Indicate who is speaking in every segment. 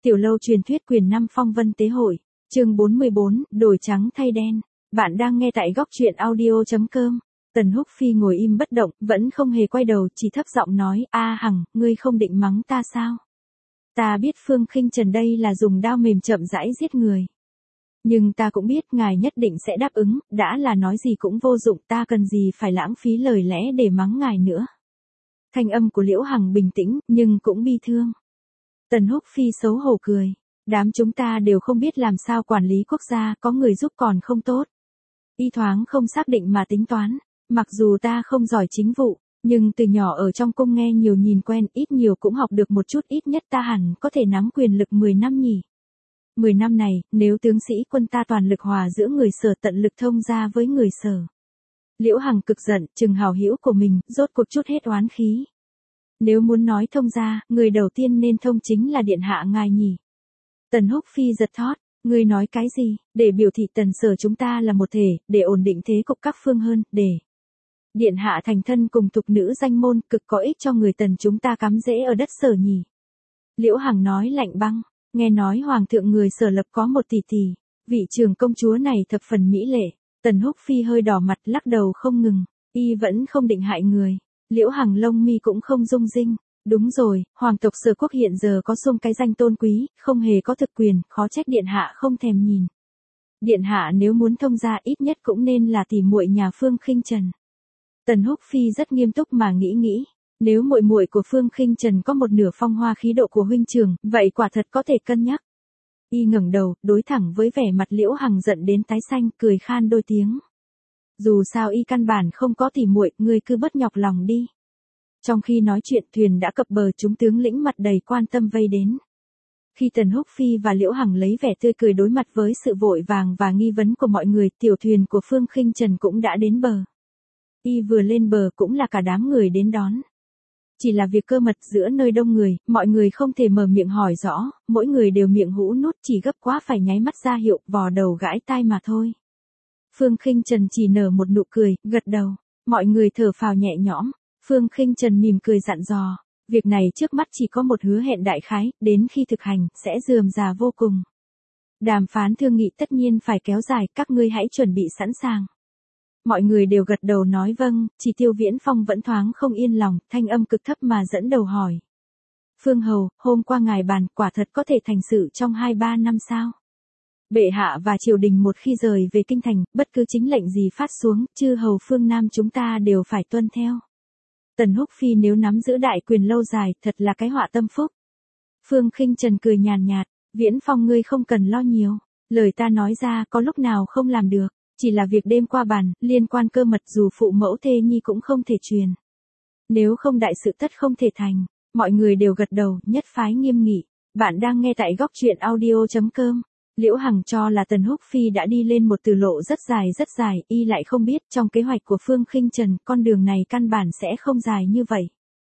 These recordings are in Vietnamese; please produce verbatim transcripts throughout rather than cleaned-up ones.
Speaker 1: Tiểu lâu truyền thuyết quyền năm phong vân tế hội, chương bốn mươi bốn, đổi trắng thay đen. Bạn đang nghe tại góc truyện audio.com. Tần Húc Phi ngồi im bất động, vẫn không hề quay đầu, chỉ thấp giọng nói, A Hằng, ngươi không định mắng ta sao? Ta biết Phương Khinh Trần đây là dùng đao mềm chậm rãi giết người. Nhưng ta cũng biết ngài nhất định sẽ đáp ứng, đã là nói gì cũng vô dụng, ta cần gì phải lãng phí lời lẽ để mắng ngài nữa. Thanh âm của Liễu Hằng bình tĩnh, nhưng cũng bi thương. Tần Húc Phi xấu hổ cười. Đám chúng ta đều không biết làm sao quản lý quốc gia, có người giúp còn không tốt. Y thoáng không xác định mà tính toán. Mặc dù ta không giỏi chính vụ, nhưng từ nhỏ ở trong cung nghe nhiều nhìn quen, ít nhiều cũng học được một chút, ít nhất ta hẳn có thể nắm quyền lực mười năm nhỉ. mười năm này, nếu tướng sĩ quân ta toàn lực hòa giữa người Sở tận lực thông ra với người Sở. Liễu Hằng cực giận, chừng hào hữu của mình, rốt cuộc chút hết oán khí. Nếu muốn nói thông ra, người đầu tiên nên thông chính là điện hạ ngài nhỉ. Tần Húc Phi giật thót, ngươi nói cái gì, để biểu thị Tần Sở chúng ta là một thể, để ổn định thế cục các phương hơn, để điện hạ thành thân cùng tục nữ danh môn, cực có ích cho người Tần chúng ta cắm rễ ở đất Sở nhỉ. Liễu Hằng nói lạnh băng, nghe nói hoàng thượng người Sở lập có một tỷ tỷ, vị trưởng công chúa này thập phần mỹ lệ. Tần Húc Phi hơi đỏ mặt, lắc đầu không ngừng, y vẫn không định hại người. Liễu Hằng lông mi cũng không rung rinh. Đúng rồi, hoàng tộc Sở quốc hiện giờ có xung cái danh tôn quý, không hề có thực quyền, khó trách điện hạ không thèm nhìn. Điện hạ nếu muốn thông ra ít nhất cũng nên là tỷ muội nhà Phương Khinh Trần. Tần Húc Phi rất nghiêm túc mà nghĩ nghĩ, nếu muội muội của Phương Khinh Trần có một nửa phong hoa khí độ của huynh trưởng, vậy quả thật có thể cân nhắc. Y ngẩng đầu, đối thẳng với vẻ mặt Liễu Hằng giận đến tái xanh, cười khan đôi tiếng. Dù sao y căn bản không có tỷ muội, ngươi cứ bất nhọc lòng đi. Trong khi nói chuyện, thuyền đã cập bờ, chúng tướng lĩnh mặt đầy quan tâm vây đến. Khi Tần Húc Phi và Liễu Hằng lấy vẻ tươi cười đối mặt với sự vội vàng và nghi vấn của mọi người, tiểu thuyền của Phương Khinh Trần cũng đã đến bờ. Y vừa lên bờ cũng là cả đám người đến đón. Chỉ là việc cơ mật giữa nơi đông người, mọi người không thể mở miệng hỏi rõ, mỗi người đều miệng hũ nút, chỉ gấp quá phải nháy mắt ra hiệu, vò đầu gãi tai mà thôi. Phương Khinh Trần chỉ nở một nụ cười, gật đầu, mọi người thở phào nhẹ nhõm. Phương Khinh Trần mỉm cười dặn dò, việc này trước mắt chỉ có một hứa hẹn đại khái, đến khi thực hành, sẽ rườm rà vô cùng. Đàm phán thương nghị tất nhiên phải kéo dài, các ngươi hãy chuẩn bị sẵn sàng. Mọi người đều gật đầu nói vâng, chỉ Tiêu Viễn Phong vẫn thoáng không yên lòng, thanh âm cực thấp mà dẫn đầu hỏi. Phương Hầu, hôm qua ngài bàn, quả thật có thể thành sự trong hai ba năm sao? Bệ hạ và triều đình một khi rời về kinh thành, bất cứ chính lệnh gì phát xuống, chư hầu phương Nam chúng ta đều phải tuân theo. Tần Húc Phi nếu nắm giữ đại quyền lâu dài, thật là cái họa tâm phúc. Phương Khinh Trần cười nhàn nhạt, Viễn Phong ngươi không cần lo nhiều, lời ta nói ra có lúc nào không làm được, chỉ là việc đêm qua bàn, liên quan cơ mật dù phụ mẫu thê nhi cũng không thể truyền. Nếu không đại sự tất không thể thành, mọi người đều gật đầu, nhất phái nghiêm nghị. Bạn đang nghe tại góc truyện audio.com. Liễu Hằng cho là Tần Húc Phi đã đi lên một từ lộ rất dài rất dài, y lại không biết trong kế hoạch của Phương Khinh Trần, con đường này căn bản sẽ không dài như vậy.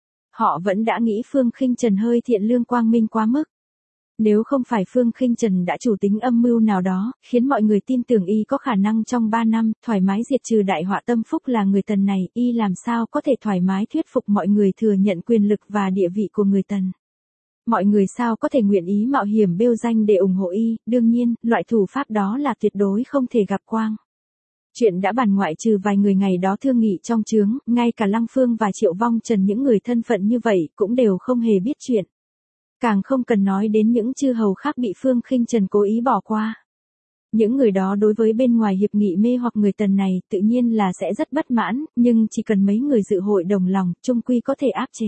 Speaker 1: Họ vẫn đã nghĩ Phương Khinh Trần hơi thiện lương quang minh quá mức. Nếu không phải Phương Khinh Trần đã chủ tính âm mưu nào đó, khiến mọi người tin tưởng y có khả năng trong ba năm, thoải mái diệt trừ đại họa tâm phúc là người Tần này, y làm sao có thể thoải mái thuyết phục mọi người thừa nhận quyền lực và địa vị của người Tần. Mọi người sao có thể nguyện ý mạo hiểm bêu danh để ủng hộ y, đương nhiên, loại thủ pháp đó là tuyệt đối không thể gặp quang. Chuyện đã bàn ngoại trừ vài người ngày đó thương nghị trong trướng, ngay cả Lăng Phương và Triệu Vong Trần những người thân phận như vậy cũng đều không hề biết chuyện. Càng không cần nói đến những chư hầu khác bị Phương Khinh Trần cố ý bỏ qua. Những người đó đối với bên ngoài hiệp nghị mê hoặc người Tần này tự nhiên là sẽ rất bất mãn, nhưng chỉ cần mấy người dự hội đồng lòng, chung quy có thể áp chế.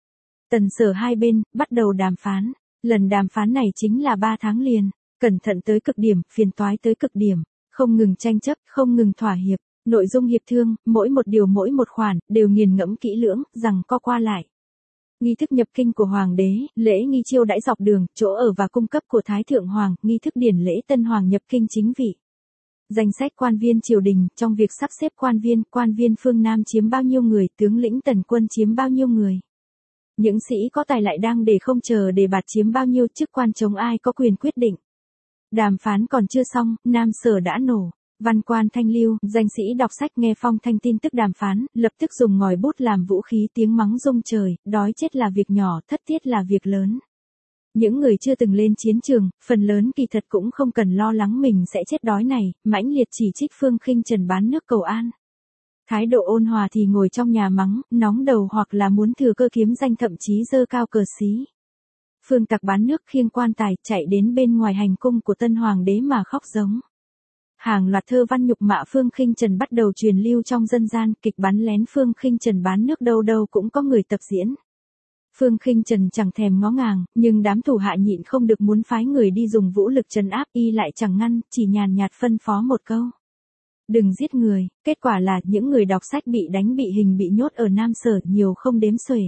Speaker 1: Tần Sở hai bên, bắt đầu đàm phán. Lần đàm phán này chính là ba tháng liền. Cẩn thận tới cực điểm, phiền toái tới cực điểm. Không ngừng tranh chấp, không ngừng thỏa hiệp. Nội dung hiệp thương, mỗi một điều mỗi một khoản, đều nghiền ngẫm kỹ lưỡng, rằng co qua lại. Nghi thức nhập kinh của Hoàng đế, lễ nghi chiêu đãi dọc đường, chỗ ở và cung cấp của Thái Thượng Hoàng, nghi thức điển lễ Tân Hoàng nhập kinh chính vị. Danh sách quan viên triều đình, trong việc sắp xếp quan viên, quan viên phương Nam chiếm bao nhiêu người, tướng lĩnh Tần quân chiếm bao nhiêu người. Những sĩ có tài lại đang để không chờ để bạt chiếm bao nhiêu, chức quan chống ai có quyền quyết định. Đàm phán còn chưa xong, Nam Sở đã nổ. Văn quan thanh lưu, danh sĩ đọc sách nghe phong thanh tin tức đàm phán, lập tức dùng ngòi bút làm vũ khí, tiếng mắng rung trời, đói chết là việc nhỏ, thất tiết là việc lớn. Những người chưa từng lên chiến trường, phần lớn kỳ thật cũng không cần lo lắng mình sẽ chết đói này, mãnh liệt chỉ trích Phương Khinh Trần bán nước cầu an. Thái độ ôn hòa thì ngồi trong nhà mắng, nóng đầu hoặc là muốn thừa cơ kiếm danh thậm chí giơ cao cờ xí. Phương Tặc bán nước khiêng quan tài chạy đến bên ngoài hành cung của tân hoàng đế mà khóc giống. Hàng loạt thơ văn nhục mạ Phương Khinh Trần bắt đầu truyền lưu trong dân gian, kịch bắn lén Phương Khinh Trần bán nước đâu đâu cũng có người tập diễn. Phương Khinh Trần chẳng thèm ngó ngàng, nhưng đám thủ hạ nhịn không được muốn phái người đi dùng vũ lực trấn áp, y lại chẳng ngăn, chỉ nhàn nhạt phân phó một câu. Đừng giết người, kết quả là những người đọc sách bị đánh bị hình bị nhốt ở Nam Sở nhiều không đếm xuể.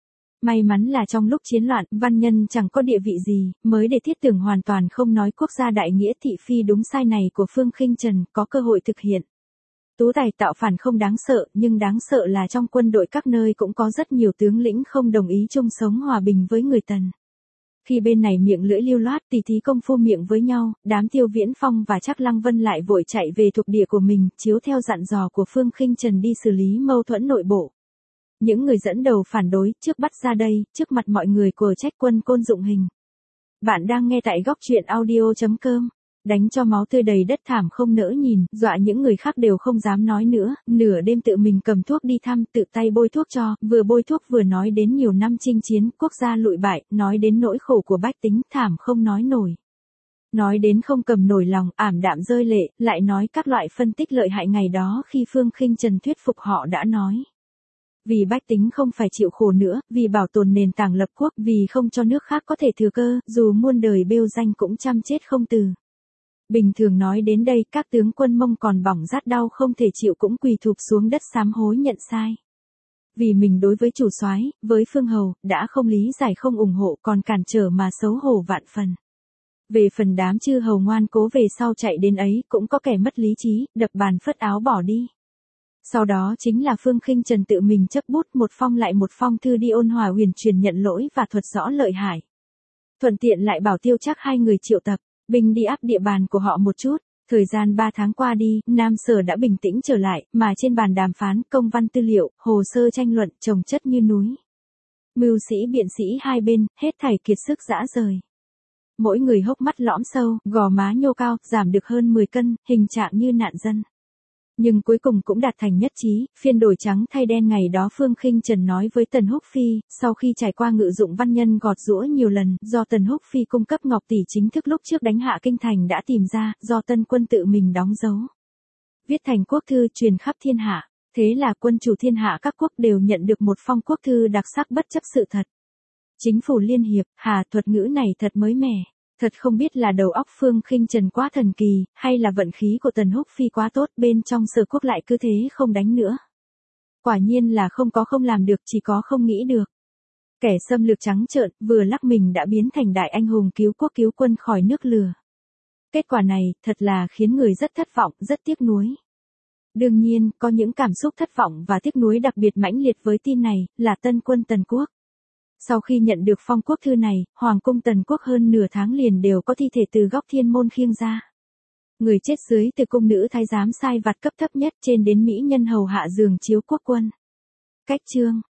Speaker 1: May mắn là trong lúc chiến loạn, văn nhân chẳng có địa vị gì, mới để thiết tưởng hoàn toàn không nói quốc gia đại nghĩa thị phi đúng sai này của Phương Khinh Trần, có cơ hội thực hiện. Tú tài tạo phản không đáng sợ, nhưng đáng sợ là trong quân đội các nơi cũng có rất nhiều tướng lĩnh không đồng ý chung sống hòa bình với người Tần. Khi bên này miệng lưỡi lưu loát tỉ thí công phu miệng với nhau, đám Tiêu Viễn Phong và Trác Lăng Vân lại vội chạy về thuộc địa của mình, chiếu theo dặn dò của Phương Khinh Trần đi xử lý mâu thuẫn nội bộ. Những người dẫn đầu phản đối, trước bắt ra đây, trước mặt mọi người của Trách Quân Côn Dụng Hình. Bạn đang nghe tại góc truyện audio chấm com. Đánh cho máu tươi đầy đất thảm không nỡ nhìn, dọa những người khác đều không dám nói nữa, nửa đêm tự mình cầm thuốc đi thăm, tự tay bôi thuốc cho, vừa bôi thuốc vừa nói đến nhiều năm chinh chiến, quốc gia lụi bại, nói đến nỗi khổ của bách tính, thảm không nói nổi. Nói đến không cầm nổi lòng, ảm đạm rơi lệ, lại nói các loại phân tích lợi hại ngày đó khi Phương Khinh Trần thuyết phục họ đã nói. Vì bách tính không phải chịu khổ nữa, vì bảo tồn nền tảng lập quốc, vì không cho nước khác có thể thừa cơ, dù muôn đời bêu danh cũng chăm chết không từ. Bình thường nói đến đây, các tướng quân Mông còn bỏng rát đau không thể chịu cũng quỳ thụp xuống đất sám hối nhận sai. Vì mình đối với chủ soái, với Phương Hầu, đã không lý giải không ủng hộ còn cản trở mà xấu hổ vạn phần. Về phần đám chư hầu ngoan cố về sau chạy đến ấy, cũng có kẻ mất lý trí, đập bàn phất áo bỏ đi. Sau đó chính là Phương Khinh Trần tự mình chấp bút một phong lại một phong thư đi ôn hòa huyền truyền nhận lỗi và thuật rõ lợi hại. Thuận tiện lại bảo Tiêu Trác hai người triệu tập binh đi áp địa bàn của họ một chút. Thời gian ba tháng qua đi, Nam Sở đã bình tĩnh trở lại, mà trên bàn đàm phán, công văn tư liệu, hồ sơ tranh luận, chồng chất như núi. Mưu sĩ biện sĩ hai bên, hết thảy kiệt sức dã rời. Mỗi người hốc mắt lõm sâu, gò má nhô cao, giảm được hơn mười cân, hình trạng như nạn dân. Nhưng cuối cùng cũng đạt thành nhất trí, phiên đổi trắng thay đen ngày đó Phương Khinh Trần nói với Tần Húc Phi, sau khi trải qua ngự dụng văn nhân gọt giũa nhiều lần, do Tần Húc Phi cung cấp ngọc tỷ chính thức lúc trước đánh hạ kinh thành đã tìm ra, do Tân quân tự mình đóng dấu. Viết thành quốc thư truyền khắp thiên hạ, thế là quân chủ thiên hạ các quốc đều nhận được một phong quốc thư đặc sắc bất chấp sự thật. Chính phủ liên hiệp, hà thuật ngữ này thật mới mẻ. Thật không biết là đầu óc Phương Khinh Trần quá thần kỳ, hay là vận khí của Tần Húc Phi quá tốt bên trong Sở quốc lại cứ thế không đánh nữa. Quả nhiên là không có không làm được, chỉ có không nghĩ được. Kẻ xâm lược trắng trợn, vừa lắc mình đã biến thành đại anh hùng cứu quốc cứu quân khỏi nước lửa. Kết quả này, thật là khiến người rất thất vọng, rất tiếc nuối. Đương nhiên, có những cảm xúc thất vọng và tiếc nuối đặc biệt mãnh liệt với tin này, là tân quân Tần quốc. Sau khi nhận được phong quốc thư này, Hoàng cung Tần quốc hơn nửa tháng liền đều có thi thể từ góc thiên môn khiêng ra. Người chết dưới từ cung nữ thái giám sai vặt cấp thấp nhất trên đến mỹ nhân hầu hạ giường chiếu quốc quân. Cách chương